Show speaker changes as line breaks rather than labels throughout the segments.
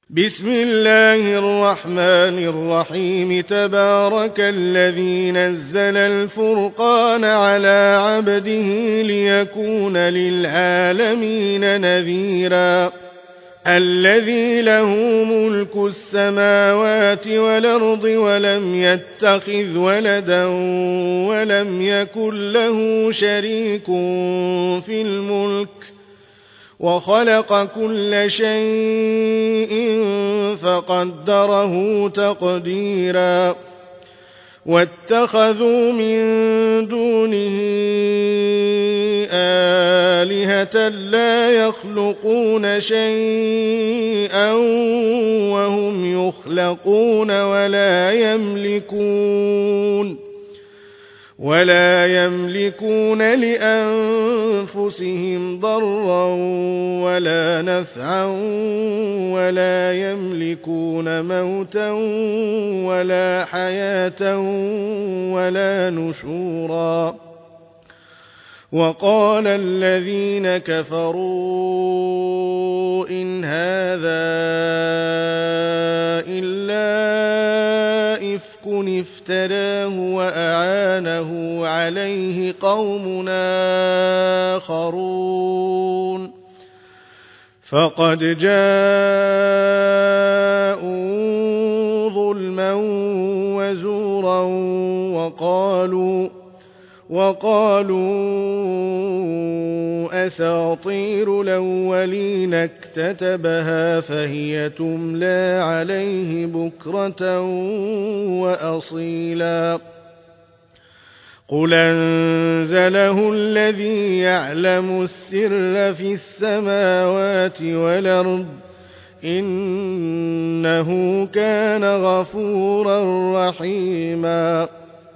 بسم الله الرحمن الرحيم تبارك الذي نزل الفرقان على عبده ليكون للعالمين نذيرا الذي له ملك السماوات والأرض ولم يتخذ ولدا ولم يكن له شريك في الملك وخلق كل شيء فقدره تقديرا واتخذوا من دونه آلهة لا يخلقون شيئا وهم يخلقون ولا يملكون لأنفسهم ضرا ولا نفعا ولا يملكون موتا ولا حياة ولا نشورا وقال الذين كفروا إن هذا إلا إفك افتراه وأعانه عليه قوم آخرون فقد جاءوا ظلما وزورا وقالوا أساطير الأولين اكتتبها فهي تملى عليه بكرة وأصيلا قل أنزله الذي يعلم السر في السماوات والأرض إنه كان غفورا رحيما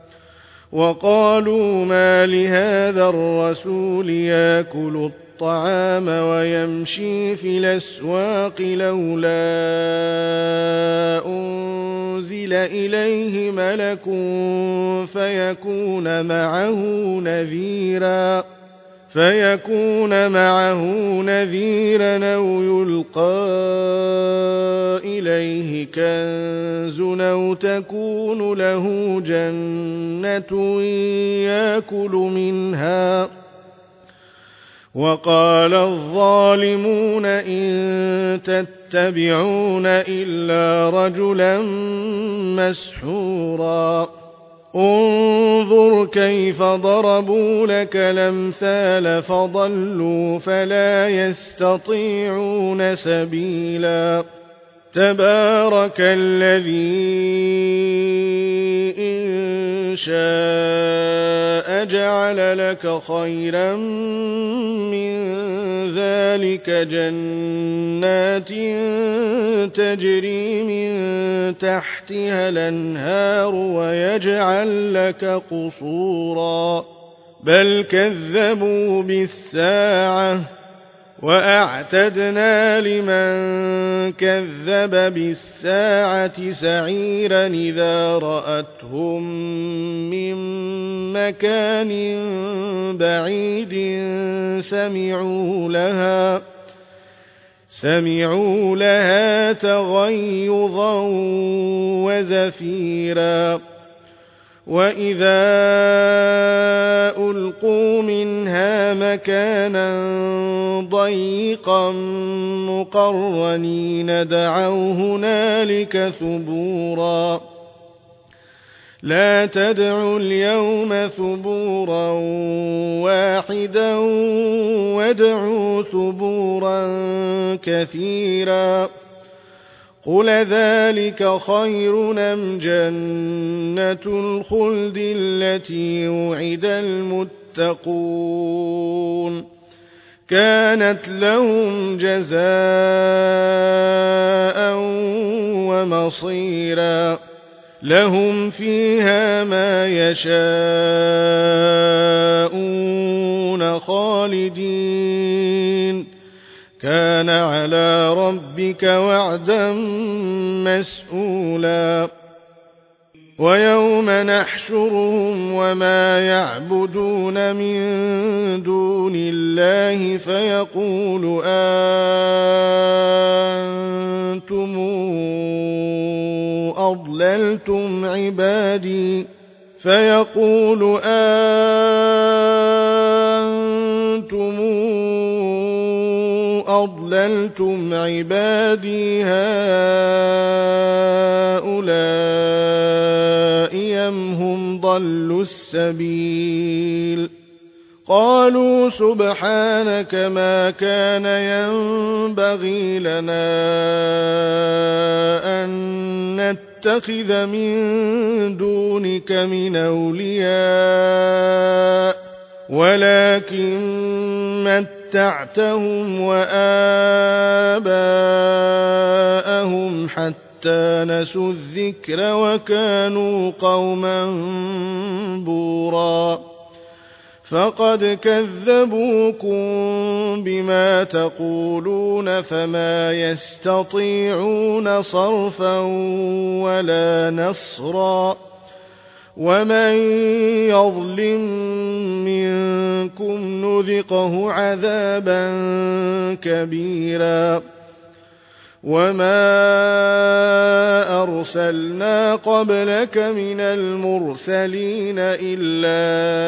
وقالوا ما لهذا الرسول يأكل الطعام ويمشي في الأسواق لولا أنزل إليه ملك فيكون معه نذيرا أو يلقى إليه كنز أو تكون له جنة يأكل منها وقال الظالمون إن تتبعون إلا رجلا مسحورا انظر كيف ضربوا لك الأمثال فضلوا فلا يستطيعون سبيلا تبارك الذي إن شاء جعل لك خيرا من ذلك جنات تجري من تحتها الأنهار ويجعل لك قصورا بل كذبوا بالساعة وأعتدنا لمن كذب بالساعة سعيرا إذا رأتهم من مكان بعيد سمعوا لها تغيظا وزفيرا وإذا ألقوا منها مكانا ضيقا مقرنين دعوا هنالك ثبورا لا تدعوا اليوم ثبورا واحدا وادعوا ثبورا كثيرا قل ذلك خير أم جنة الخلد التي وعد المتقون كانت لهم جزاء ومصيرا لهم فيها ما يشاءون خالدين كان على ربك وعدا مسئولا ويوم نحشرهم وما يعبدون من دون الله فيقول أنتم أضللتم عبادي هؤلاء أم هم ضلوا السبيل قالوا سبحانك ما كان ينبغي لنا أن نتخذ من دونك من أولياء ولكن متعتهم وآباءهم حتى نسوا الذكر وكانوا قوما بورا فقد كذبوكم بما تقولون فما يستطيعون صرفا ولا نصرا ومن يظلم منكم نذقه عذابا كبيرا وما أرسلنا قبلك من المرسلين إلا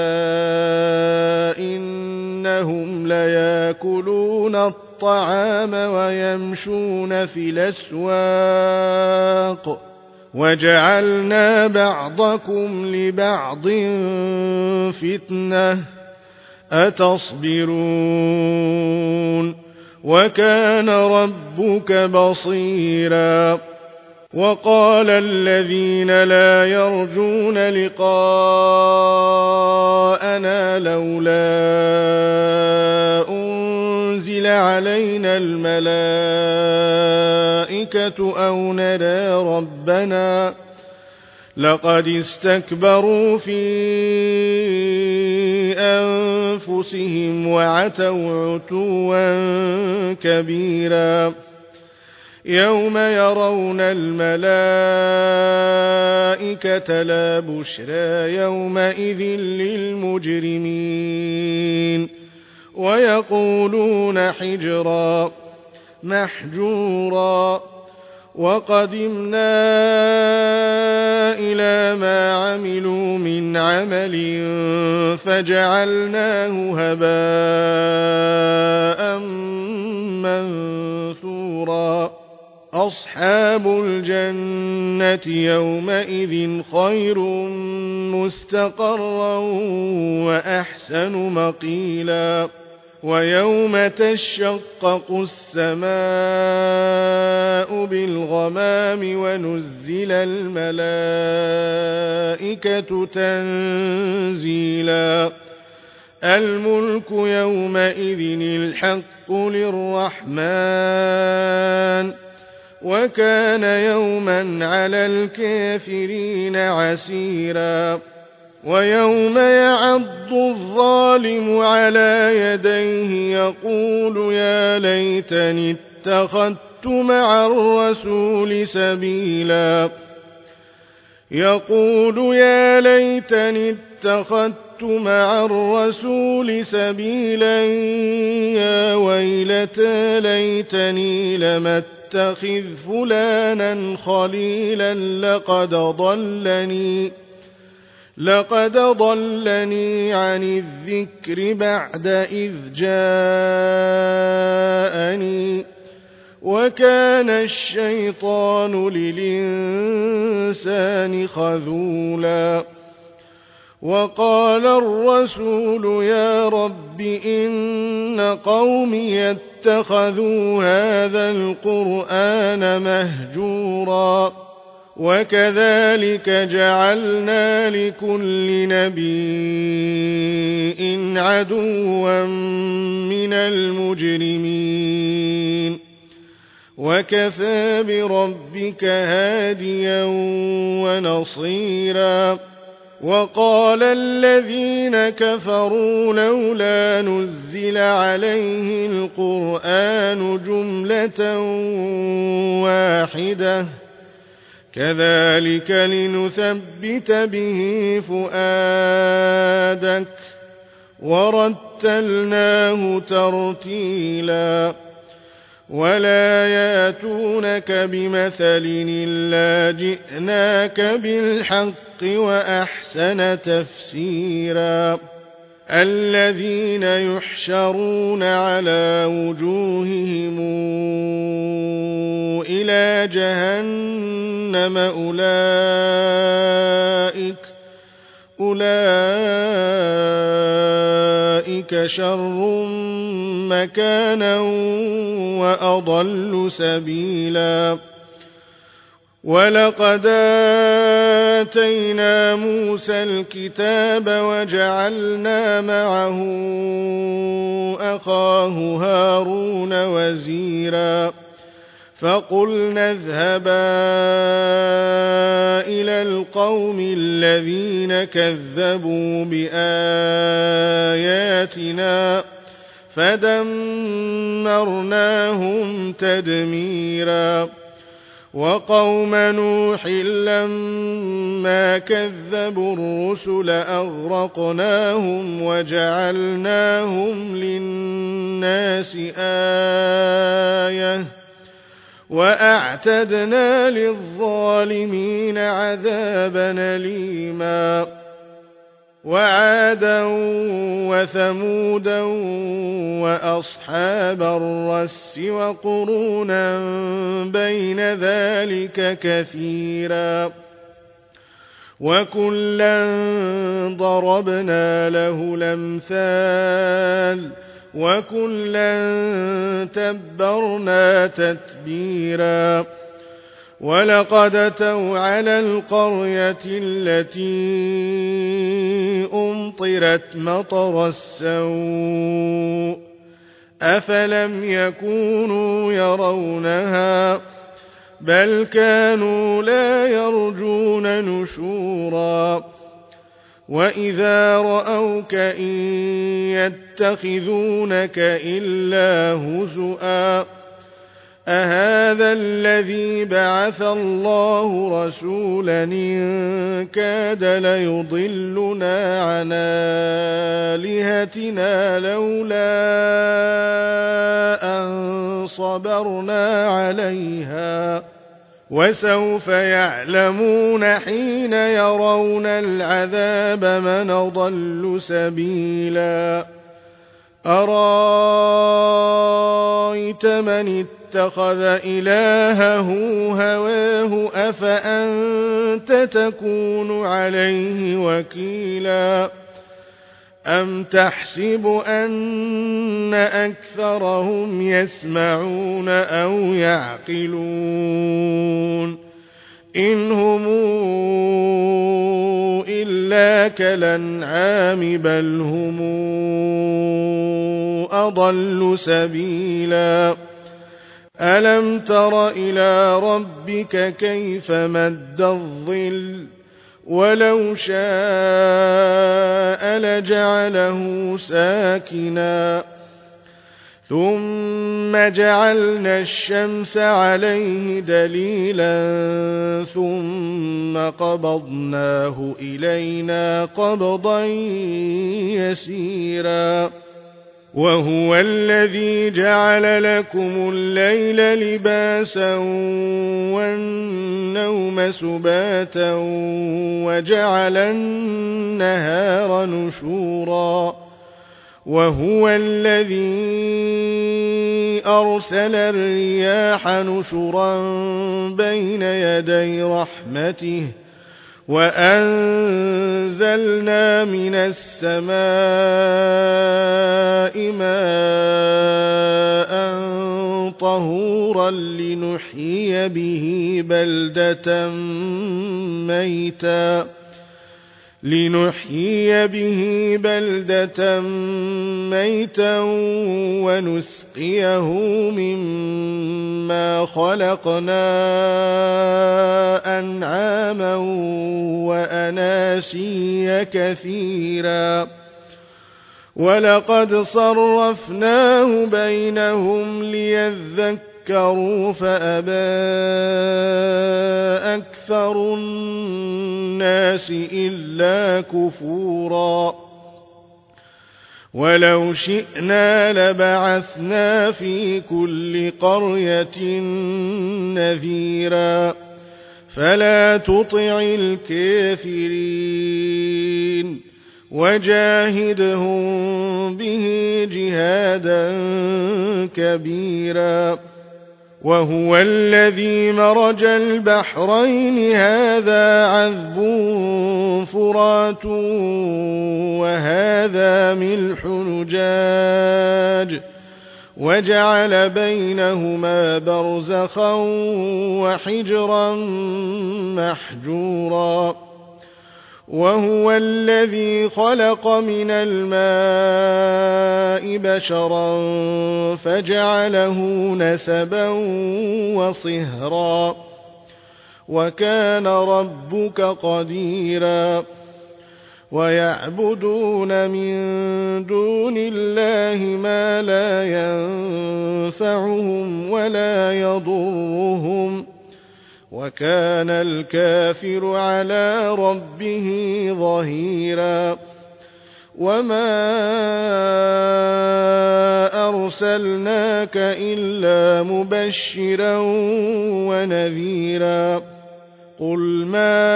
إنهم ليأكلون الطعام ويمشون في الأسواق وجعلنا بعضكم لبعض فتنة أتصبرون وكان ربك بصيرا وقال الذين لا يرجون لقاءنا لولا أنزل علينا الملائكة أو نرى ربنا لقد استكبروا في أنفسهم وعتوا عتوا كبيرا يوم يرون الملائكة لا بشرى يومئذ للمجرمين ويقولون حجرا محجورا وقدمنا إلى ما عملوا من عمل فجعلناه هباء منثورا أصحاب الجنة يومئذ خير مستقرا وأحسن مقيلا ويوم تشقق السماء بالغمام ونزل الملائكة تنزيلا الملك يومئذ الحق للرحمن وكان يوما على الكافرين عسيرا ويوم يعض الظالم على يديه يقول يا ليتني اتخذت مع الرسول سبيلا يقول يا ليتني اتخذت مع الرسول سبيلا يا ويلتى ليتني لم اتخذ فلانا خليلا لقد ضلني عن الذكر بعد إذ جاءني وكان الشيطان للإنسان خذولا وقال الرسول يا رب إن قومي اتخذوا هذا القرآن مهجورا وكذلك جعلنا لكل نبي عدوا من المجرمين وكفى بربك هاديا ونصيرا وقال الذين كفروا لولا نزل عليه القرآن جملة واحدة كذلك لنثبت به فؤادك ورتلناه ترتيلا ولا ياتونك بمثل إلا جئناك بالحق وأحسن تفسيرا الذين يحشرون على وجوههم إلى جهنم أولئك شر مكانا وأضل سبيلا ولقد آتينا موسى الكتاب وجعلنا معه أخاه هارون وزيرا فقلنا اذهبا إلى القوم الذين كذبوا بآياتنا فدمرناهم تدميرا وقوم نوح لما كذبوا الرسل أغرقناهم وجعلناهم للناس آية وأعتدنا للظالمين عذابا أليما وعادا وثمودا وأصحاب الرس وقرونا بين ذلك كثيرا وكلا ضربنا له الأمثال وكلا تبرنا تتبيرا ولقد أتوا على القرية التي أمطرت مطر السوء أفلم يكونوا يرونها بل كانوا لا يرجون نشورا وإذا رأوك إن يتخذونك إلا هزؤا أهذا الذي بعث الله رسولا إن كاد ليضلنا عن آلهتنا لولا أن صبرنا عليها وسوف يعلمون حين يرون العذاب من أضل سبيلا أرأيت من اتخذ إلهه هواه أفأنت تكون عليه وكيلا أم تحسب أن أكثرهم يسمعون أو يعقلون إن هم إلا كالأنعام بل هم أضل سبيلا ألم تر إلى ربك كيف مد الظل ولو شاء لجعله ساكنا ثم جعلنا الشمس عليه دليلا ثم قبضناه إلينا قبضا يسيرا وهو الذي جعل لكم الليل لباسا والنوم سباتا وجعل النهار نشورا وهو الذي أرسل الرياح نشرا بين يدي رحمته وأنزلنا من السماء ماء طهورا لنحيي به بلدة ميتا ونسقيه مما خلقنا أنعاما وأناسيا كثيرا ولقد صرفناه بينهم ليذكروا فأبى أكثر أكثر الناس إلا كفورا ولو شئنا لبعثنا في كل قرية نذيرا فلا تطع الكافرين وجاهدهم به جهادا كبيرا وهو الذي مرج البحرين هذا عذب فرات وهذا ملح نجاج وجعل بينهما برزخا وحجرا محجورا وهو الذي خلق من الماء بشرا فجعله نسبا وصهرا وكان ربك قديرا ويعبدون من دون الله ما لا ينفعهم ولا يضرهم وكان الكافر على ربه ظهيرا وما أرسلناك إلا مبشرا ونذيرا قل ما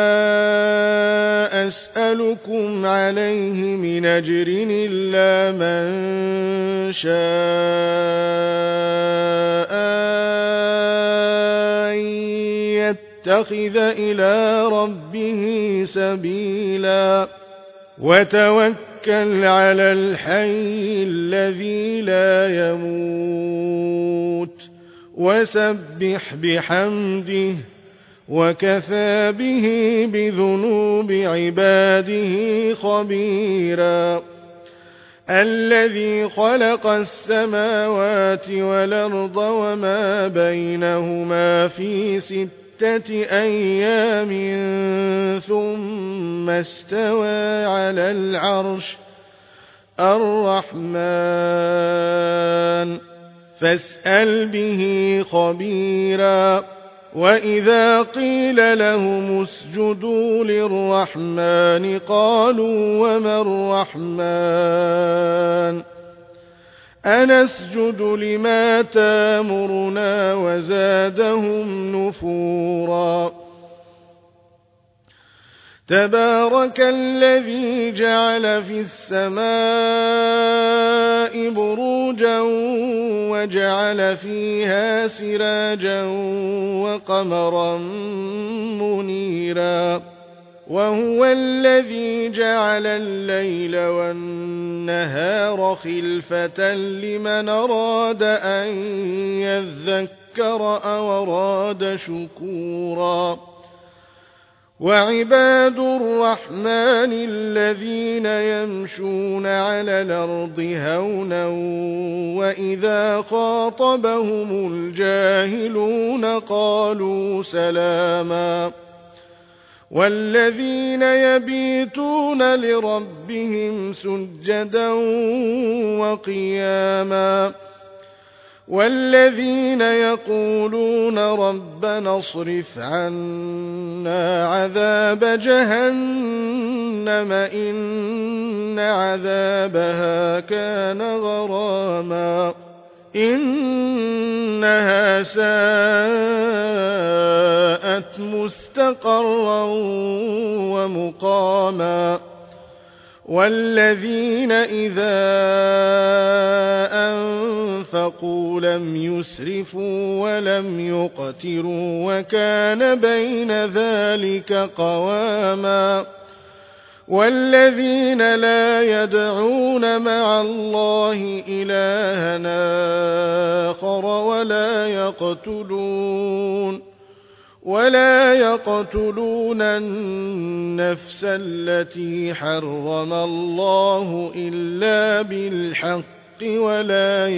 أسألكم عليه من أجر إلا من شاء أن يتخذ إلى ربه سبيلا وتوكل على الحي الذي لا يموت وسبح بحمده وكفى به بذنوب عباده خبيرا الذي خلق السماوات والأرض وما بينهما في 6 أيام ثم استوى على العرش الرحمن فاسأل به خبيرا وإذا قيل لهم اسجدوا للرحمن قالوا وما الرحمن أنسجد لما تامرنا وزادهم نفورا تبارك الذي جعل في السماء بروجا وجعل فيها سراجا وقمرا منيرا وهو الذي جعل الليل والنهار خلفة لمن أراد أن يذكر أو أراد شكورا وعباد الرحمن الذين يمشون على الأرض هونا وإذا خاطبهم الجاهلون قالوا سلاما والذين يبيتون لربهم سجدا وقياما والذين يقولون ربنا اصرف عنا عذاب جهنم إن عذابها كان غراما إنها ساءت مستقرا ومقاما والذين إذا أنفقوا لم يسرفوا ولم يقتروا وكان بين ذلك قواما والذين لا يدعون مع الله إلها آخر ولا يقتلون النفس التي حرم الله إلا بالحق ولا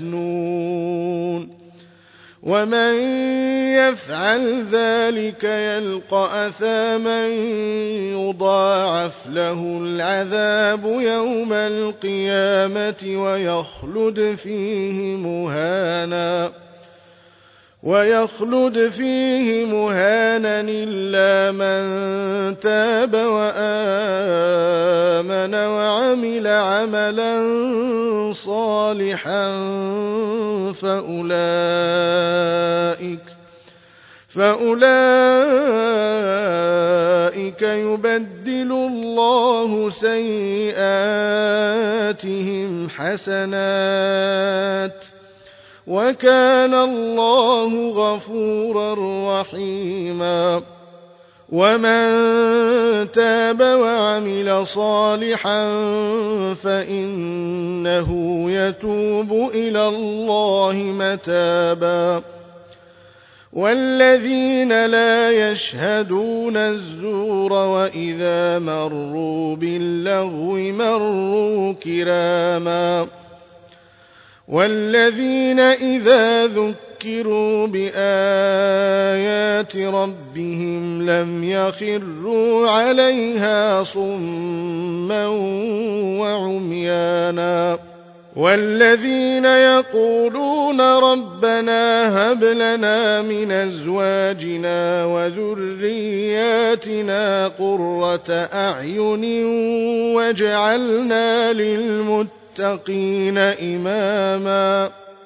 يزنون ومن يفعل ذلك يلقى أثاما يضاعف له العذاب يوم القيامة ويخلد فيه مهانا ويخلد فيه مهانا إلا من تاب وآمن وعمل عملا صالحا فأولئك يبدل الله سيئاتهم حسنات وكان الله غفورا رحيما ومن تاب وعمل صالحا فإنه يتوب إلى الله متابا والذين لا يشهدون الزور وإذا مروا باللغو مروا كراما والذين إذا ذكروا بآيات ربهم لم يخروا عليها صما وعميانا والذين يقولون ربنا هب لنا من أزواجنا وذرياتنا قرة أعين واجعلنا للمتقين إماما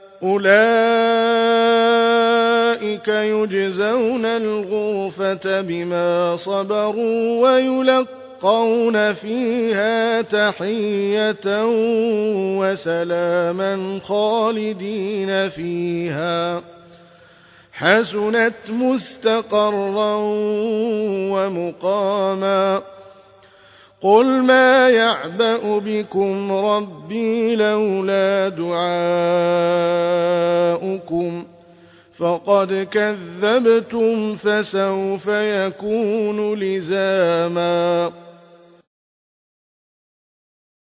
أولئك يجزون الغرفة بما صبروا ويلقون فيها تحية وسلاما خالدين فيها حسنت مستقرا ومقاما قل ما يعبأ بكم ربي لولا دعاؤكم فقد كذبتم فسوف يكون لزاما